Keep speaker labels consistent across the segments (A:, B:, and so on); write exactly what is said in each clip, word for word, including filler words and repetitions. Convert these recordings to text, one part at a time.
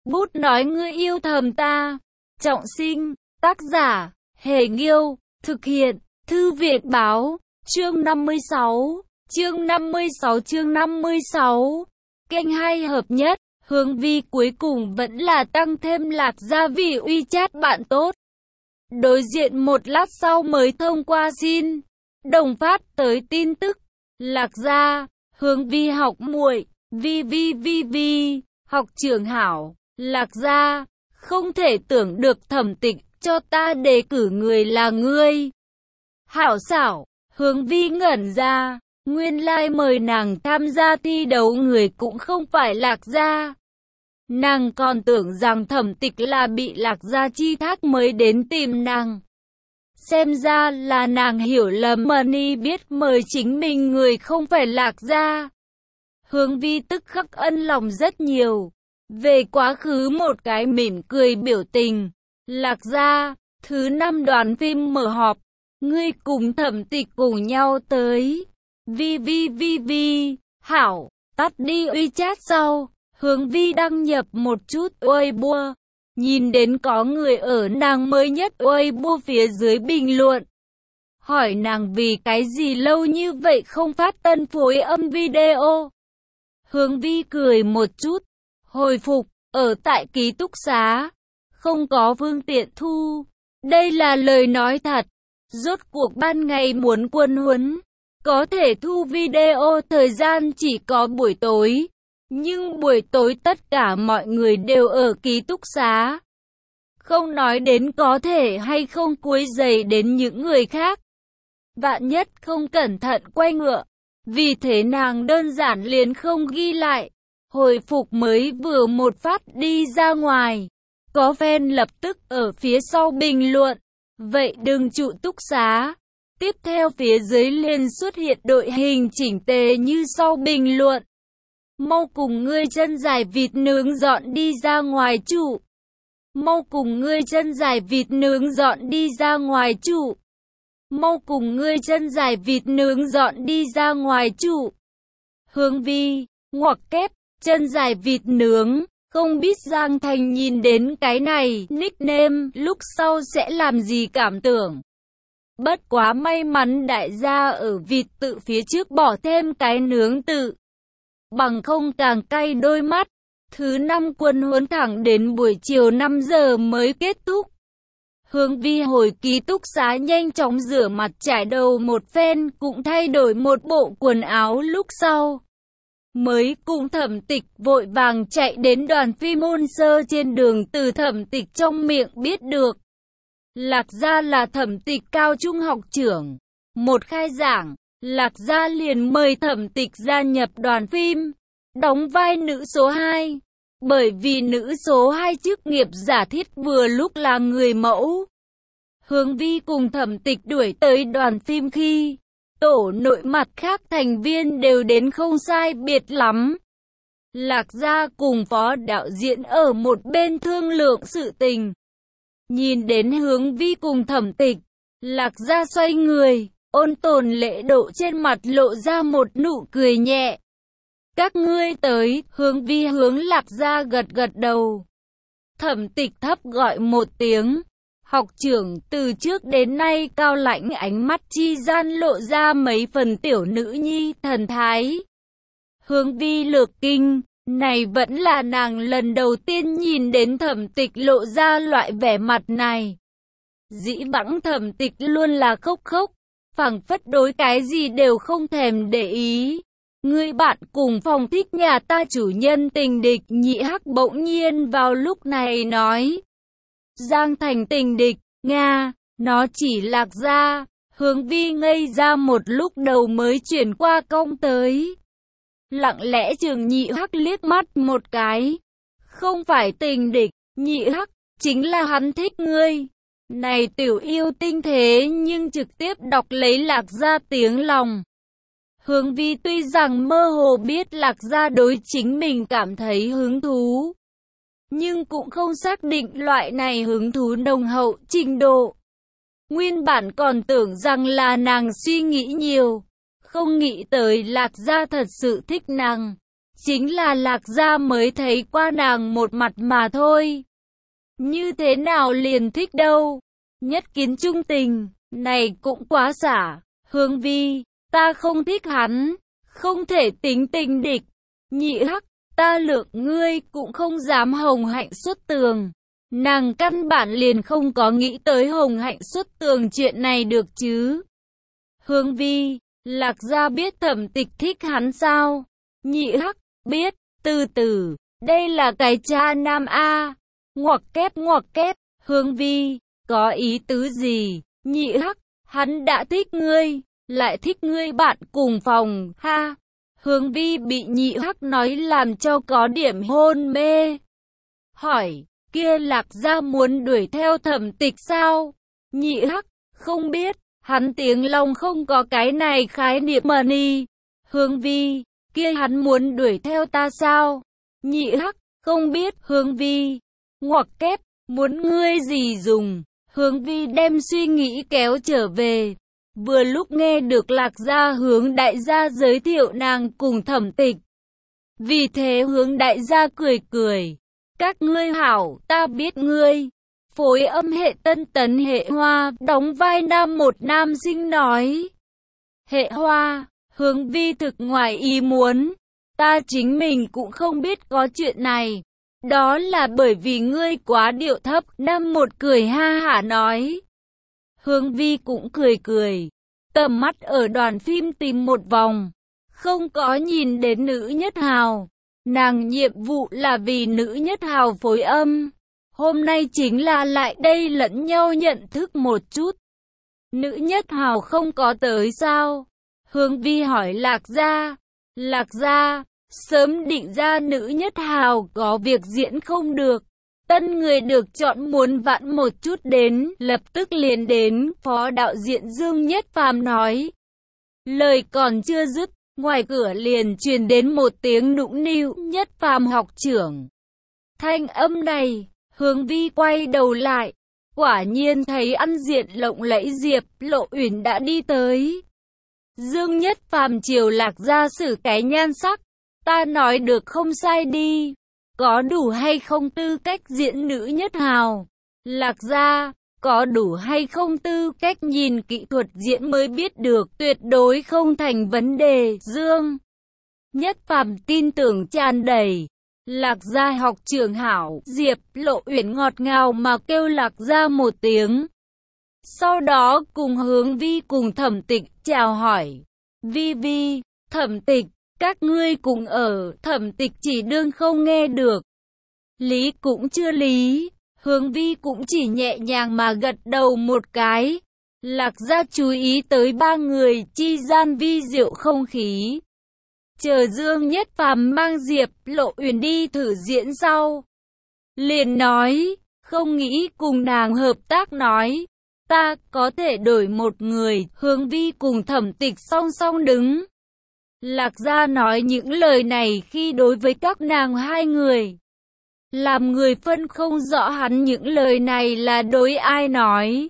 A: Bút nói ngươi yêu thầm ta. Trọng sinh, tác giả, Hề Nghiêu, thực hiện, Thư viện Báo, chương năm mươi sáu, chương năm mươi sáu chương năm mươi sáu, kênh hai hợp nhất, Hướng Vi cuối cùng vẫn là tăng thêm Lạc Gia vì WeChat bạn tốt. Đối diện một lát sau mới thông qua xin, đồng phát tới tin tức, Lạc Gia, Hướng Vi học muội, Vi Vi Vi Vi, học trưởng hảo, Lạc Gia, không thể tưởng được Thẩm Tịch cho ta đề cử người là ngươi. Hảo xảo, Hướng Vi ngẩn ra, nguyên lai like mời nàng tham gia thi đấu người cũng không phải Lạc Gia. Nàng còn tưởng rằng Thẩm Tịch là bị Lạc Gia chi thác mới đến tìm nàng. Xem ra là nàng hiểu lầm, Mani biết mời chính mình người không phải Lạc Gia. Hướng Vi tức khắc ân lòng rất nhiều. Về quá khứ một cái mỉm cười biểu tình. Lạc Gia, thứ năm đoàn phim mở họp. Ngươi cùng Thẩm Tịch cùng nhau tới. Vi Vi Vi Vi, hảo, tắt đi WeChat sau. Hướng Vi đăng nhập một chút Weibo. Nhìn đến có người ở nàng mới nhất Weibo phía dưới bình luận. Hỏi nàng vì cái gì lâu như vậy không phát tân phối âm video. Hướng Vi cười một chút. Hồi phục, ở tại ký túc xá. Không có phương tiện thu. Đây là lời nói thật. Rốt cuộc ban ngày muốn quân huấn. Có thể thu video thời gian chỉ có buổi tối. Nhưng buổi tối tất cả mọi người đều ở ký túc xá. Không nói đến có thể hay không quấy rầy đến những người khác. Vạn nhất không cẩn thận quay ngựa. Vì thế nàng đơn giản liền không ghi lại. Hồi phục mới vừa một phát đi ra ngoài. Có fan lập tức ở phía sau bình luận. Vậy đừng trụ túc xá. Tiếp theo phía dưới liền xuất hiện đội hình chỉnh tề như sau bình luận. Mau cùng ngươi chân dài vịt nướng dọn đi ra ngoài trụ. Mau cùng ngươi chân dài vịt nướng dọn đi ra ngoài trụ. Mau cùng ngươi chân dài vịt nướng dọn đi ra ngoài trụ. Hướng Vi, ngoặc kép, chân dài vịt nướng. Không biết Giang Thành nhìn đến cái này, nickname, lúc sau sẽ làm gì cảm tưởng. Bất quá may mắn đại gia ở vịt tự phía trước bỏ thêm cái nướng tự. Bằng không càng cay đôi mắt. Thứ năm quân huấn thẳng đến buổi chiều năm giờ mới kết thúc. Hướng Vi hồi ký túc xá nhanh chóng rửa mặt trải đầu một phen, cũng thay đổi một bộ quần áo lúc sau. Mới cùng Thẩm Tịch vội vàng chạy đến đoàn phim Môn Sơ, trên đường từ Thẩm Tịch trong miệng biết được. Lạc Gia là Thẩm Tịch cao trung học trưởng. Một khai giảng, Lạc Gia liền mời Thẩm Tịch gia nhập đoàn phim, đóng vai nữ số hai. Bởi vì nữ số hai chức nghiệp giả thiết vừa lúc là người mẫu. Hướng Vi cùng Thẩm Tịch đuổi tới đoàn phim khi tổ nội mặt khác thành viên đều đến không sai biệt lắm. Lạc Gia cùng phó đạo diễn ở một bên thương lượng sự tình. Nhìn đến Hướng Vi cùng Thẩm Tịch, Lạc Gia xoay người, ôn tồn lễ độ trên mặt lộ ra một nụ cười nhẹ. Các ngươi tới, Hướng Vi hướng Lạc Gia gật gật đầu. Thẩm Tịch thấp gọi một tiếng. Học trưởng từ trước đến nay cao lãnh, ánh mắt chi gian lộ ra mấy phần tiểu nữ nhi thần thái. Hướng Vi lược kinh, này vẫn là nàng lần đầu tiên nhìn đến Thẩm Tịch lộ ra loại vẻ mặt này. Dĩ vãng Thẩm Tịch luôn là khóc khóc, phảng phất đối cái gì đều không thèm để ý. Người bạn cùng phòng thích nhà ta chủ nhân Tình Địch Nhị Hắc bỗng nhiên vào lúc này nói. Giang Thành Tình Địch, Nga, nó chỉ Lạc Gia. Hướng Vi ngây ra một lúc đầu mới chuyển qua công tới. Lặng lẽ chừng Nhị Hắc liếc mắt một cái. Không phải Tình Địch, Nhị Hắc, chính là hắn thích ngươi. Này tiểu yêu tinh thế nhưng trực tiếp đọc lấy Lạc Gia tiếng lòng. Hướng Vi tuy rằng mơ hồ biết Lạc Gia đối chính mình cảm thấy hứng thú, nhưng cũng không xác định loại này hứng thú nồng hậu trình độ. Nguyên bản còn tưởng rằng là nàng suy nghĩ nhiều, không nghĩ tới Lạc Gia thật sự thích nàng. chính là Lạc Gia mới thấy qua nàng một mặt mà thôi. Như thế nào liền thích đâu, nhất kiến trung tình, này cũng quá xả. Hướng Vi, ta không thích hắn, không thể tính tình địch. Nhị Hắc, ta lượng ngươi cũng không dám Hồng Hạnh xuất tường. Nàng căn bản liền không có nghĩ tới Hồng Hạnh xuất tường chuyện này được chứ. Hướng Vi, Lạc Gia biết Thẩm Tịch thích hắn sao? Nhị Hắc, biết, từ từ, đây là cái cha nam A. Ngoặc kép ngoặc kép, Hướng Vi, có ý tứ gì? Nhị Hắc, hắn đã thích ngươi, lại thích ngươi bạn cùng phòng, ha. Hướng Vi bị Nhị Hắc nói làm cho có điểm hôn mê. Hỏi, kia Lạc Gia muốn đuổi theo Thẩm Tịch sao? Nhị Hắc, không biết, hắn tiếng lòng không có cái này khái niệm mà ni. Hướng Vi, kia hắn muốn đuổi theo ta sao? Nhị Hắc, không biết. Hướng Vi, ngoặc kép, muốn ngươi gì dùng? Hướng Vi đem suy nghĩ kéo trở về. Vừa lúc nghe được Lạc Gia hướng đại gia giới thiệu nàng cùng Thẩm Tịch. Vì thế hướng đại gia cười cười. Các ngươi hảo, ta biết ngươi. Phối âm hệ Tân Tấn Hệ Hoa, đóng vai nam một nam sinh nói. Hệ Hoa, Hướng Vi thực ngoài ý muốn. Ta chính mình cũng không biết có chuyện này. Đó là bởi vì ngươi quá điệu thấp. Nam một cười ha hả nói. Hướng Vi cũng cười cười. Tầm mắt ở đoàn phim tìm một vòng. Không có nhìn đến nữ nhất hào. Nàng nhiệm vụ là vì nữ nhất hào phối âm. Hôm nay chính là lại đây lẫn nhau nhận thức một chút. Nữ nhất hào không có tới sao? Hướng Vi hỏi Lạc Gia. Lạc Gia, sớm định ra nữ nhất hào có việc diễn không được. Tân người được chọn muốn vãn một chút đến, lập tức liền đến, phó đạo diễn Dương Nhất Phàm nói. Lời còn chưa dứt, ngoài cửa liền truyền đến một tiếng nũng nịu, Nhất Phàm học trưởng. Thanh âm này, Hướng Vi quay đầu lại, quả nhiên thấy ăn diện lộng lẫy Diệp Lộ Uyển đã đi tới. Dương Nhất Phàm chiều Lạc Gia xử cái nhan sắc, ta nói được không sai đi. Có đủ hay không tư cách diễn nữ nhất hào? Lạc Gia, có đủ hay không tư cách nhìn kỹ thuật diễn mới biết được, tuyệt đối không thành vấn đề. Dương Nhất Phàm tin tưởng tràn đầy. Lạc Gia học trưởng hảo. Diệp Lộ Uyển ngọt ngào mà kêu Lạc Gia một tiếng. Sau đó cùng Hướng Vi cùng Thẩm Tịch chào hỏi. Vi Vi, Thẩm Tịch, các ngươi cùng ở. Thẩm Tịch chỉ đương không nghe được. Lý cũng chưa lý. Hướng Vi cũng chỉ nhẹ nhàng mà gật đầu một cái. Lạc Gia chú ý tới ba người chi gian vi diệu không khí. Chờ Dương Nhất Phàm mang Diệp Lộ Uyển đi thử diễn sau. Liền nói, không nghĩ cùng nàng hợp tác nói. Ta có thể đổi một người. Hướng Vi cùng Thẩm Tịch song song đứng. Lạc Gia nói những lời này khi đối với các nàng hai người. Làm người phân không rõ hắn những lời này là đối ai nói.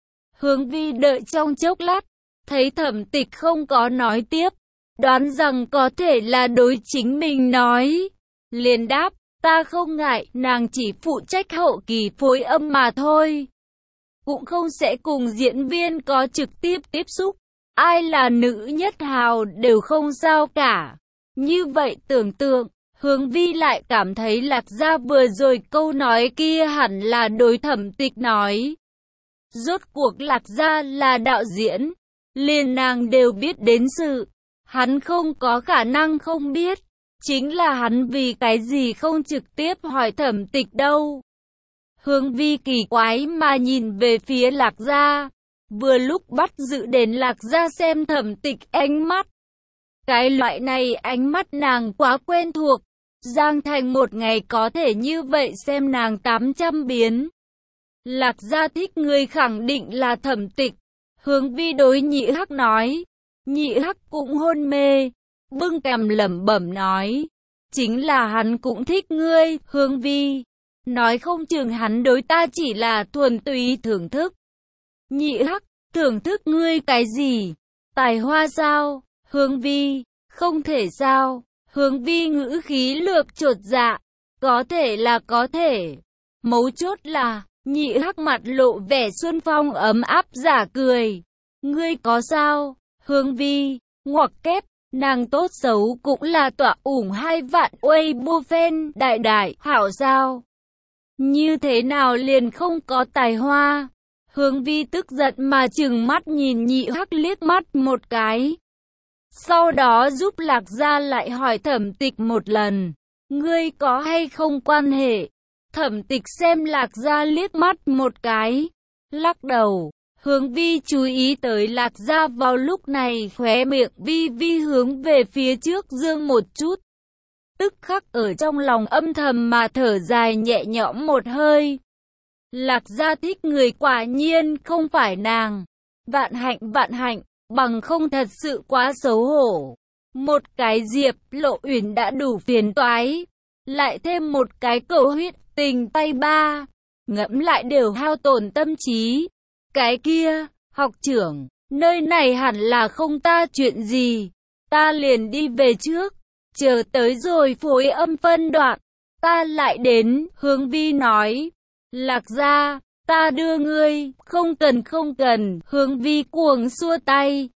A: Hướng Vi đợi trong chốc lát, thấy Thẩm Tịch không có nói tiếp, đoán rằng có thể là đối chính mình nói. Liền đáp, ta không ngại, nàng chỉ phụ trách hậu kỳ phối âm mà thôi. Cũng không sẽ cùng diễn viên có trực tiếp tiếp xúc. Ai là nữ nhất hào đều không sao cả. Như vậy tưởng tượng, Hướng Vi lại cảm thấy Lạc Gia vừa rồi câu nói kia hẳn là đối Thẩm Tịch nói. Rốt cuộc Lạc Gia là đạo diễn, liền nàng đều biết đến sự. Hắn không có khả năng không biết. Chính là hắn vì cái gì không trực tiếp hỏi Thẩm Tịch đâu. Hướng Vi kỳ quái mà nhìn về phía Lạc Gia. Vừa lúc bắt giữ đến Lạc Gia xem Thẩm Tịch ánh mắt. Cái loại này ánh mắt nàng quá quen thuộc. Giang Thành một ngày có thể như vậy xem nàng tám trăm biến. Lạc Gia thích người khẳng định là Thẩm Tịch. Hướng Vi đối Nhị Hắc nói. Nhị Hắc cũng hôn mê. Bưng cằm lẩm bẩm nói. Chính là hắn cũng thích ngươi. Hướng Vi nói không chừng hắn đối ta chỉ là thuần túy thưởng thức. Nhị Hắc, thưởng thức ngươi cái gì? Tài hoa sao? Hướng Vi, không thể sao? Hướng Vi ngữ khí lược chột dạ. Có thể là có thể. Mấu chốt là, Nhị Hắc mặt lộ vẻ xuân phong ấm áp giả cười. Ngươi có sao? Hướng Vi, ngoặc kép, nàng tốt xấu cũng là tọa ủng hai vạn uây bua phen, đại đại, hảo sao? Như thế nào liền không có tài hoa? Hướng Vi tức giận mà trừng mắt nhìn Nhị Hắc liếc mắt một cái. Sau đó giúp Lạc Gia lại hỏi Thẩm Tịch một lần. Ngươi có hay không quan hệ? Thẩm Tịch xem Lạc Gia liếc mắt một cái. Lắc đầu. Hướng Vi chú ý tới Lạc Gia vào lúc này khóe miệng vi vi hướng về phía trước dương một chút. Tức khắc ở trong lòng âm thầm mà thở dài nhẹ nhõm một hơi. Lạc Gia thích người quả nhiên không phải nàng. Vạn hạnh vạn hạnh, bằng không thật sự quá xấu hổ. Một cái Diệp Lộ Uyển đã đủ phiền toái. Lại thêm một cái cầu huyết tình tay ba. Ngẫm lại đều hao tổn tâm trí. Cái kia, học trưởng, nơi này hẳn là không ta chuyện gì. Ta liền đi về trước. Chờ tới rồi phối âm phân đoạn. Ta lại đến, Hướng Vi nói. Lạc Gia, ta đưa ngươi, không cần không cần, Hướng Vi cuồng xua tay.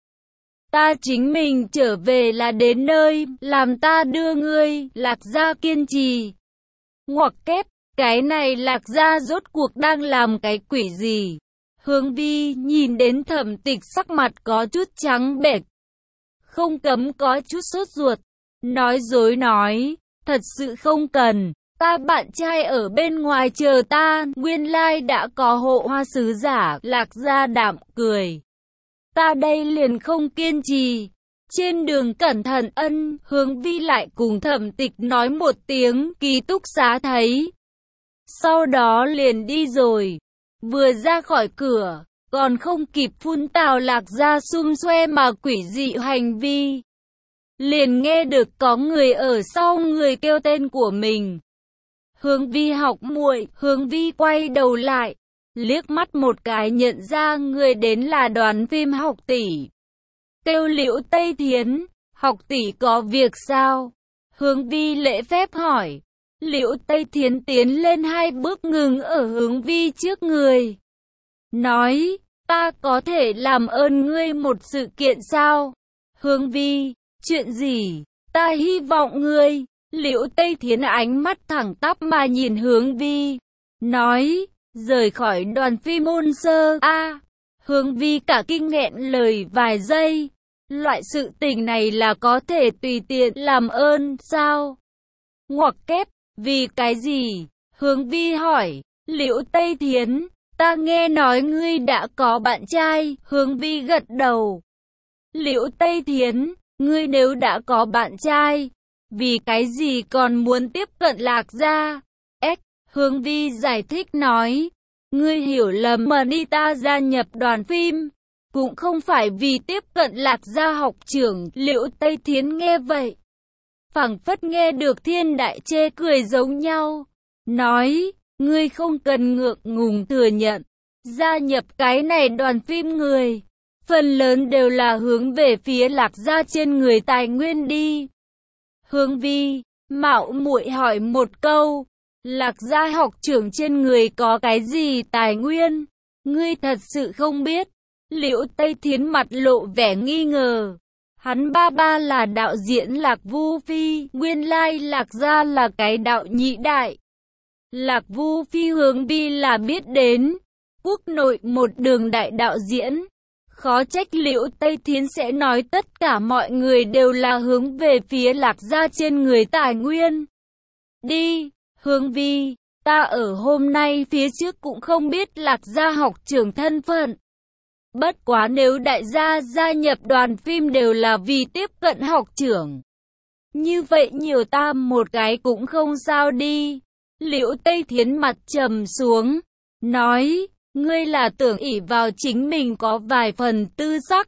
A: Ta chính mình trở về là đến nơi, làm ta đưa ngươi, Lạc Gia kiên trì. Ngoặc kép, cái này Lạc Gia rốt cuộc đang làm cái quỷ gì? Hướng Vi nhìn đến Thẩm Tịch sắc mặt có chút trắng bệch. Không cấm có chút sốt ruột. Nói dối nói, thật sự không cần. Ta bạn trai ở bên ngoài chờ ta, nguyên lai đã có hộ hoa sứ giả, Lạc Gia đạm cười. Ta đây liền không kiên trì. Trên đường cẩn thận ân, Hướng Vi lại cùng Thẩm Tịch nói một tiếng, ký túc xá thấy. Sau đó liền đi rồi. Vừa ra khỏi cửa, còn không kịp phun tào Lạc Gia xung xoe mà quỷ dị hành vi. Liền nghe được có người ở sau người kêu tên của mình. Hướng Vi học muội, Hướng Vi quay đầu lại, liếc mắt một cái nhận ra người đến là Đoàn Phim Học tỷ. Kêu Liễu Tây Thiến, học tỷ có việc sao? Hướng Vi lễ phép hỏi. Liễu Tây Thiến tiến lên hai bước ngừng ở Hướng Vi trước người. Nói, ta có thể làm ơn ngươi một sự kiện sao? Hướng Vi, chuyện gì? Ta hy vọng ngươi. Liễu Tây Thiến ánh mắt thẳng tắp mà nhìn Hướng Vi. Nói, rời khỏi đoàn phim môn sơ a à, Hướng Vi cả kinh nghẹn lời vài giây. Loại sự tình này là có thể tùy tiện làm ơn sao? Ngoặc kép, vì cái gì? Hướng Vi hỏi. Liễu Tây Thiến, ta nghe nói ngươi đã có bạn trai. Hướng Vi gật đầu. Liễu Tây Thiến, ngươi nếu đã có bạn trai, vì cái gì còn muốn tiếp cận Lạc Gia? Ếch, Hướng Vi giải thích nói. Ngươi hiểu lầm, mà đi ta gia nhập đoàn phim cũng không phải vì tiếp cận Lạc Gia học trưởng. Liễu Tây Thiến nghe vậy, phảng phất nghe được thiên đại chê cười giống nhau. Nói, ngươi không cần ngượng ngùng thừa nhận. Gia nhập cái này đoàn phim người, phần lớn đều là hướng về phía Lạc Gia trên người tài nguyên đi. Hướng Vi, mạo muội hỏi một câu. Lạc Gia học trưởng trên người có cái gì tài nguyên? Ngươi thật sự không biết. Liễu Tây Thiến mặt lộ vẻ nghi ngờ. Hắn ba ba là đạo diễn Lạc Vu Phi, nguyên lai Lạc Gia là cái đạo nhị đại. Lạc Vu Phi Hướng Vi là biết đến. Quốc nội một đường đại đạo diễn. Khó trách Liễu Tây Thiến sẽ nói tất cả mọi người đều là hướng về phía Lạc Gia trên người tài nguyên. Đi, Hướng Vi, ta ở hôm nay phía trước cũng không biết Lạc Gia học trưởng thân phận. Bất quá nếu đại gia gia nhập đoàn phim đều là vì tiếp cận học trưởng, như vậy nhiều ta một cái cũng không sao đi. Liễu Tây Thiến mặt trầm xuống, nói, ngươi là tưởng ỷ vào chính mình có vài phần tư sắc,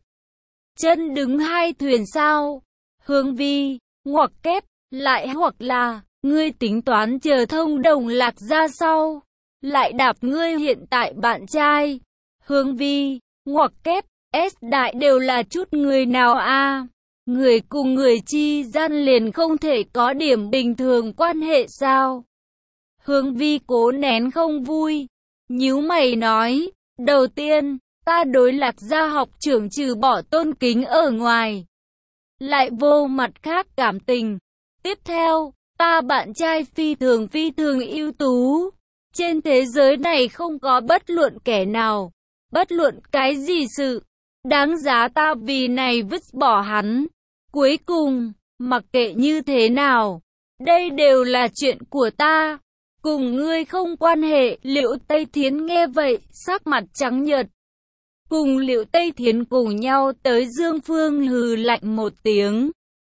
A: chân đứng hai thuyền sao? Hướng Vi, ngoặc kép, lại hoặc là, ngươi tính toán chờ thông đồng Lạc Gia sau, lại đạp ngươi hiện tại bạn trai. Hướng Vi, ngoặc kép, S đại đều là chút người nào a? Người cùng người chi gian liền không thể có điểm bình thường quan hệ sao? Hướng Vi cố nén không vui, nhíu mày nói, đầu tiên, ta đối Lạc Gia học trưởng trừ bỏ tôn kính ở ngoài, lại vô mặt khác cảm tình. Tiếp theo, ta bạn trai phi thường phi thường ưu tú. Trên thế giới này không có bất luận kẻ nào, bất luận cái gì sự, đáng giá ta vì này vứt bỏ hắn. Cuối cùng, mặc kệ như thế nào, đây đều là chuyện của ta, cùng ngươi không quan hệ. Liễu Tây Thiến nghe vậy, sắc mặt trắng nhợt. Cùng Liễu Tây Thiến cùng nhau tới Dương Phương hừ lạnh một tiếng.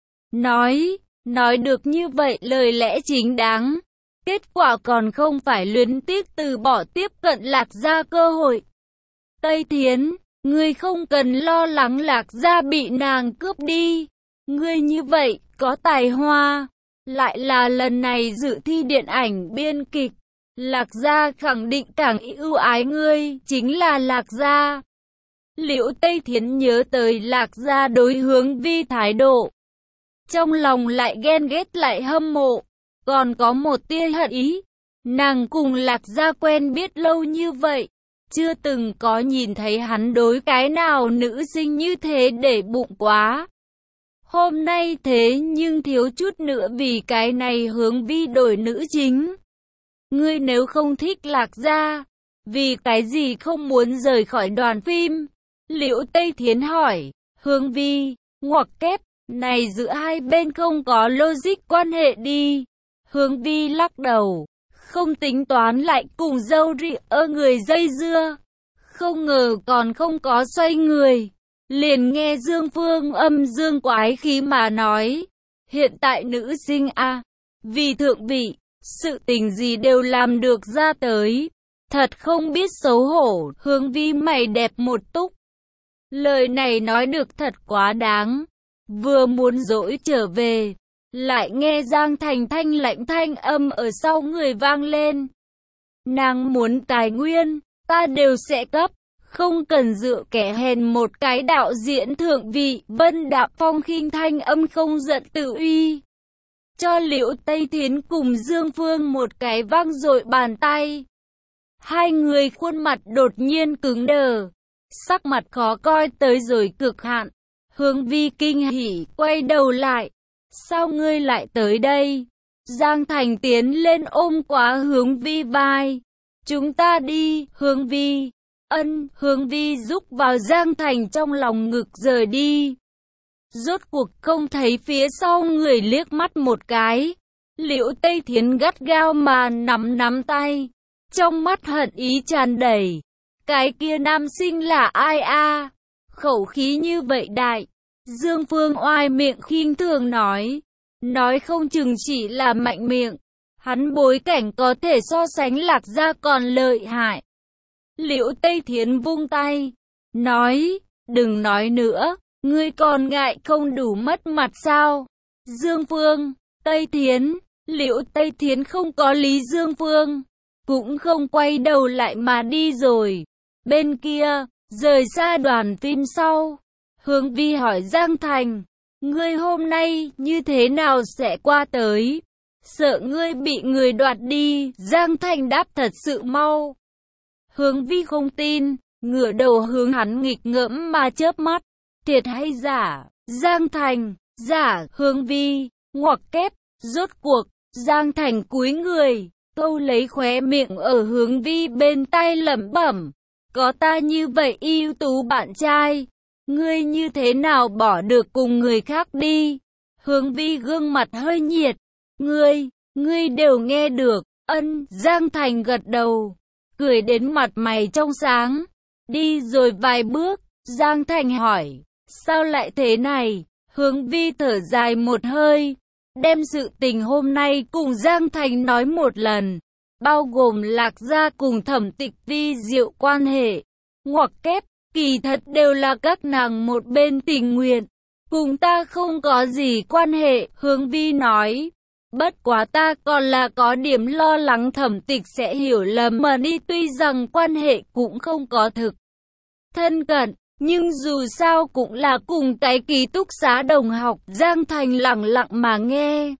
A: Nói, nói được như vậy lời lẽ chính đáng. Kết quả còn không phải luyến tiếc từ bỏ tiếp cận Lạc Gia cơ hội. Tây Thiến, ngươi không cần lo lắng Lạc Gia bị nàng cướp đi. Ngươi như vậy, có tài hoa. Lại là lần này dự thi điện ảnh biên kịch. Lạc Gia khẳng định càng ưu ái ngươi, chính là Lạc Gia. Liễu Tây Thiến nhớ tới Lạc Gia đối Hướng Vi thái độ. Trong lòng lại ghen ghét lại hâm mộ, còn có một tia hận ý. Nàng cùng Lạc Gia quen biết lâu như vậy, chưa từng có nhìn thấy hắn đối cái nào nữ sinh như thế để bụng quá. Hôm nay thế nhưng thiếu chút nữa vì cái này Hướng Vi đổi nữ chính. Ngươi nếu không thích Lạc Gia, vì cái gì không muốn rời khỏi đoàn phim? Liễu Tây Thiến hỏi. Hướng Vi, ngoặc kép, này giữa hai bên không có logic quan hệ đi. Hướng Vi lắc đầu, không tính toán lại cùng dâu ri ơ người dây dưa. Không ngờ còn không có xoay người. Liền nghe Dương Phương âm dương quái khí mà nói. Hiện tại nữ sinh a à, vì thượng vị, sự tình gì đều làm được ra tới. Thật không biết xấu hổ. Hướng Vi mày đẹp một túc. Lời này nói được thật quá đáng. Vừa muốn dỗi trở về, lại nghe Giang Thành thanh lạnh thanh âm ở sau người vang lên. Nàng muốn tài nguyên, ta đều sẽ cấp, không cần dựa kẻ hèn một cái đạo diễn thượng vị. Vân Đạm Phong khinh thanh âm không giận tự uy. Cho Liễu Tây Thiến cùng Dương Phương một cái vang dội bàn tay. Hai người khuôn mặt đột nhiên cứng đờ, sắc mặt khó coi tới rồi cực hạn. Hướng Vi kinh hỉ, quay đầu lại. Sao ngươi lại tới đây? Giang Thành tiến lên ôm quá Hướng Vi vai. Chúng ta đi, Hướng Vi. Ân, Hướng Vi rúc vào Giang Thành trong lòng ngực rời đi. Rốt cuộc không thấy phía sau người liếc mắt một cái. Liễu Tây Thiến gắt gao mà nắm nắm tay, trong mắt hận ý tràn đầy. Cái kia nam sinh là ai a? Khẩu khí như vậy đại. Dương Phương oai miệng khinh thường nói. Nói không chừng chỉ là mạnh miệng. Hắn bối cảnh có thể so sánh Lạc Gia còn lợi hại. Liễu Tây Thiến vung tay, nói, đừng nói nữa, ngươi còn ngại không đủ mất mặt sao? Dương Phương, Tây Thiến, Liễu Tây Thiến không có lý Dương Phương, cũng không quay đầu lại mà đi rồi. Bên kia, rời xa đoàn phim sau, Hướng Vi hỏi Giang Thành, ngươi hôm nay như thế nào sẽ qua tới? Sợ ngươi bị người đoạt đi. Giang Thành đáp thật sự mau. Hướng Vi không tin, ngửa đầu hướng hắn nghịch ngợm mà chớp mắt. Thiệt hay giả? Giang Thành, giả. Hướng Vi, ngoặc kép, rốt cuộc. Giang Thành cúi người, câu lấy khóe miệng ở Hướng Vi bên tai lẩm bẩm. Có ta như vậy ưu tú bạn trai, ngươi như thế nào bỏ được cùng người khác đi? Hướng Vi gương mặt hơi nhiệt. Ngươi, ngươi đều nghe được. Ân, Giang Thành gật đầu, cười đến mặt mày trong sáng. Đi rồi vài bước, Giang Thành hỏi, sao lại thế này? Hướng Vi thở dài một hơi, đem sự tình hôm nay cùng Giang Thành nói một lần, bao gồm Lạc Gia cùng Thẩm Tịch Vi diệu quan hệ. Ngoặc kép, kỳ thật đều là các nàng một bên tình nguyện, cùng ta không có gì quan hệ. Hướng Vi nói, bất quá ta còn là có điểm lo lắng Thẩm Tịch sẽ hiểu lầm mà đi, tuy rằng quan hệ cũng không có thực thân cận, Nhưng dù sao cũng là cùng cái ký túc xá đồng học, Giang Thành lặng lặng mà nghe.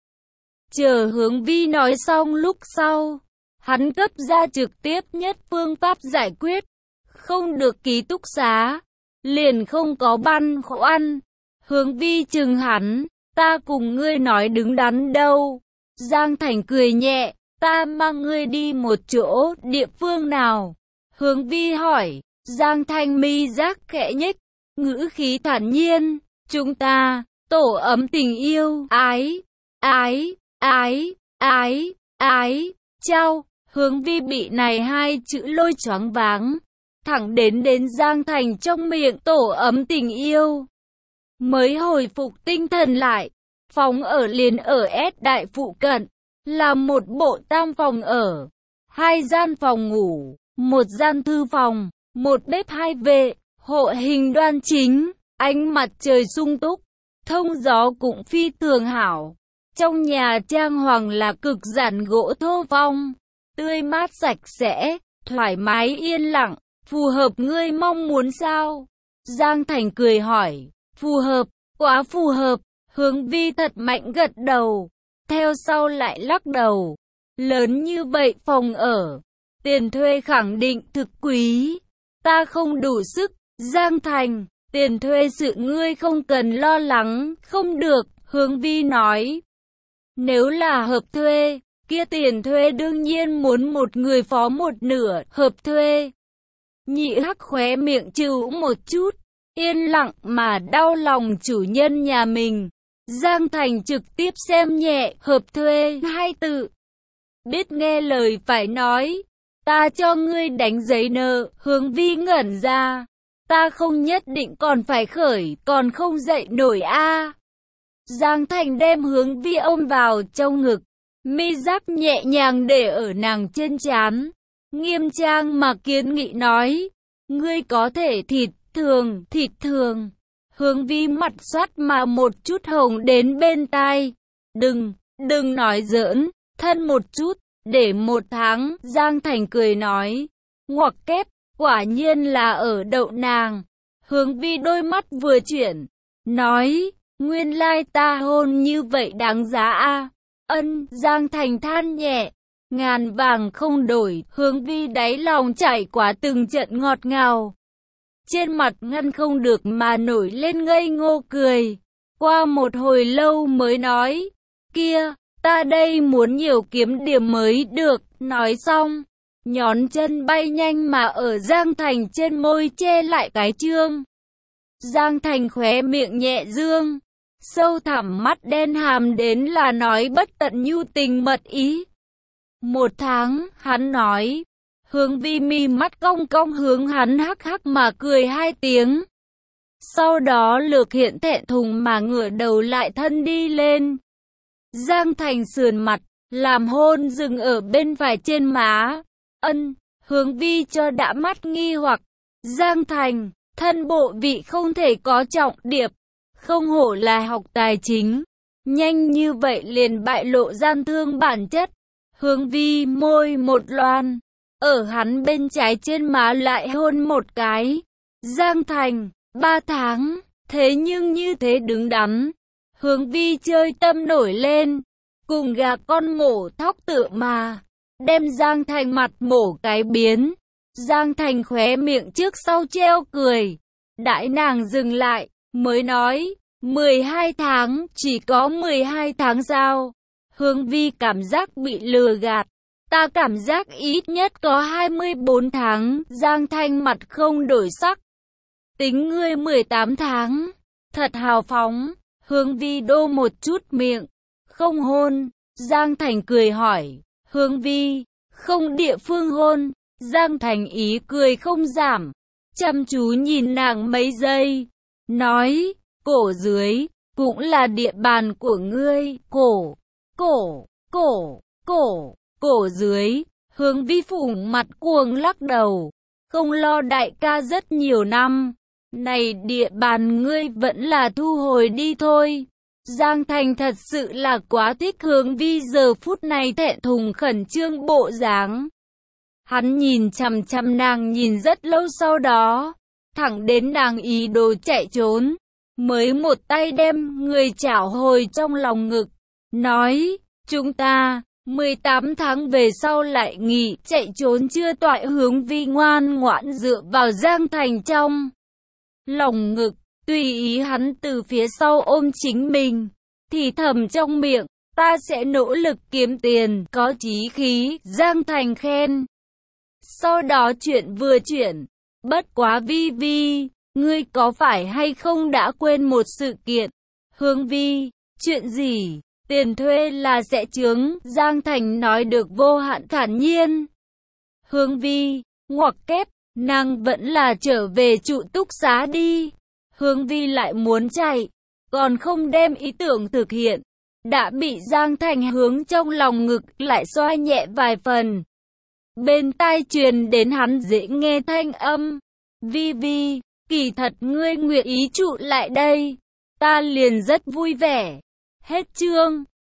A: Chờ Hướng Vi nói xong lúc sau, hắn cấp ra trực tiếp nhất phương pháp giải quyết. Không được ký túc xá, liền không có băn khoăn. Hướng Vi chừng hắn, ta cùng ngươi nói đứng đắn đâu. Giang Thành cười nhẹ, ta mang ngươi đi một chỗ, địa phương nào? Hướng Vi hỏi. Giang Thành mi giác khẽ nhếch, ngữ khí thản nhiên, chúng ta, tổ ấm tình yêu, ái, ái, ái, ái, ái, trao. Hướng Vi bị này hai chữ lôi choáng váng, thẳng đến đến Giang Thành trong miệng tổ ấm tình yêu. Mới hồi phục tinh thần lại, phòng ở liền ở S Đại phụ cận, là một bộ tam phòng ở, hai gian phòng ngủ, một gian thư phòng, một bếp hai vệ, hộ hình đoan chính, ánh mặt trời sung túc, thông gió cũng phi thường hảo. Trong nhà trang hoàng là cực giản gỗ thô vong, tươi mát sạch sẽ, thoải mái yên lặng, phù hợp ngươi mong muốn sao? Giang Thành cười hỏi, phù hợp, quá phù hợp. Hướng Vi thật mạnh gật đầu, theo sau lại lắc đầu. Lớn như vậy phòng ở, tiền thuê khẳng định thực quý, ta không đủ sức. Giang Thành, tiền thuê sự ngươi không cần lo lắng, không được. Hướng Vi nói, nếu là hợp thuê, kia tiền thuê đương nhiên muốn một người phó một nửa, hợp thuê. Nhị Hắc khóe miệng chịu một chút, yên lặng mà đau lòng chủ nhân nhà mình. Giang Thành trực tiếp xem nhẹ hợp thuê hai từ. Biết nghe lời phải nói, ta cho ngươi đánh giấy nợ. Hướng Vi ngẩn ra, ta không nhất định còn phải khởi, còn không dậy nổi a. À. Giang Thành đem Hướng Vi ôm vào trong ngực, mi giác nhẹ nhàng để ở nàng trên trán, nghiêm trang mà kiến nghị nói, ngươi có thể thịt thường, thịt thường. Hướng Vi mặt xoát mà một chút hồng đến bên tai, đừng, đừng nói giỡn, thân một chút, để một tháng. Giang Thành cười nói, ngoặc kép, quả nhiên là ở đậu nàng. Hướng Vi đôi mắt vừa chuyển, nói, nguyên lai ta hôn như vậy đáng giá a. À? Ân. Giang Thành than nhẹ, ngàn vàng không đổi. Hướng Vi đáy lòng chảy qua từng trận ngọt ngào, trên mặt ngăn không được mà nổi lên ngây ngô cười. Qua một hồi lâu mới nói, kia, ta đây muốn nhiều kiếm điểm mới được. Nói xong, nhón chân bay nhanh mà ở Giang Thành trên môi che lại cái chương. Giang Thành khóe miệng nhẹ dương, sâu thẳm mắt đen hàm đến là nói bất tận nhu tình mật ý. Một tháng, hắn nói. Hướng Vi mi mắt cong cong hướng hắn hắc hắc mà cười hai tiếng. Sau đó lược hiện thẹn thùng mà ngửa đầu lại thân đi lên. Giang Thành sườn mặt, làm hôn dừng ở bên phải trên má. Ân. Hướng Vi cho đã mắt nghi hoặc. Giang Thành, thân bộ vị không thể có trọng điệp, không hổ là học tài chính, nhanh như vậy liền bại lộ gian thương bản chất. Hướng Vi môi một loan, ở hắn bên trái trên má lại hôn một cái. Giang Thành, ba tháng, thế nhưng như thế đứng đắn. Hướng Vi chơi tâm nổi lên, cùng gà con mổ thóc tựa mà, đem Giang Thành mặt mổ cái biến. Giang Thành khóe miệng trước sau treo cười, đãi nàng dừng lại, mới nói, mười hai tháng, chỉ có mười hai tháng sao? Hướng Vi cảm giác bị lừa gạt. Ta cảm giác ít nhất có hai mươi bốn tháng. Giang Thành mặt không đổi sắc. Tính ngươi mười tám tháng. Thật hào phóng. Hướng Vi đô một chút miệng. Không hôn. Giang Thành cười hỏi. Hướng Vi, không địa phương hôn. Giang Thành ý cười không giảm, chăm chú nhìn nàng mấy giây, nói, cổ dưới, cũng là địa bàn của ngươi. Cổ, cổ, cổ, cổ, cổ dưới. Hướng Vi phủng mặt cuồng lắc đầu, không lo đại ca rất nhiều năm, này địa bàn ngươi vẫn là thu hồi đi thôi. Giang Thành thật sự là quá thích Hướng Vi giờ phút này thẹn thùng khẩn trương bộ dáng. Hắn nhìn chằm chằm nàng nhìn rất lâu, sau đó thẳng đến nàng ý đồ chạy trốn, mới một tay đem người trảo hồi trong lòng ngực, nói, chúng ta, mười tám tháng về sau lại nghỉ, chạy trốn chưa toại. Hướng Vi ngoan ngoãn dựa vào Giang Thành trong lòng ngực, tùy ý hắn từ phía sau ôm chính mình, thì thầm trong miệng, ta sẽ nỗ lực kiếm tiền, có chí khí. Giang Thành khen. Sau đó chuyện vừa chuyển, bất quá Vi Vi, ngươi có phải hay không đã quên một sự kiện? Hướng Vi, chuyện gì? Tiền thuê là sẽ chướng. Giang Thành nói được vô hạn thản nhiên. Hướng Vi, ngoặc kép, nàng vẫn là trở về trụ túc xá đi. Hướng Vi lại muốn chạy, còn không đem ý tưởng thực hiện, đã bị Giang Thành hướng trong lòng ngực lại xoa nhẹ vài phần. Bên tai truyền đến hắn dễ nghe thanh âm, Vi Vi, kỳ thật ngươi nguyện ý trụ lại đây, ta liền rất vui vẻ. Hết chương.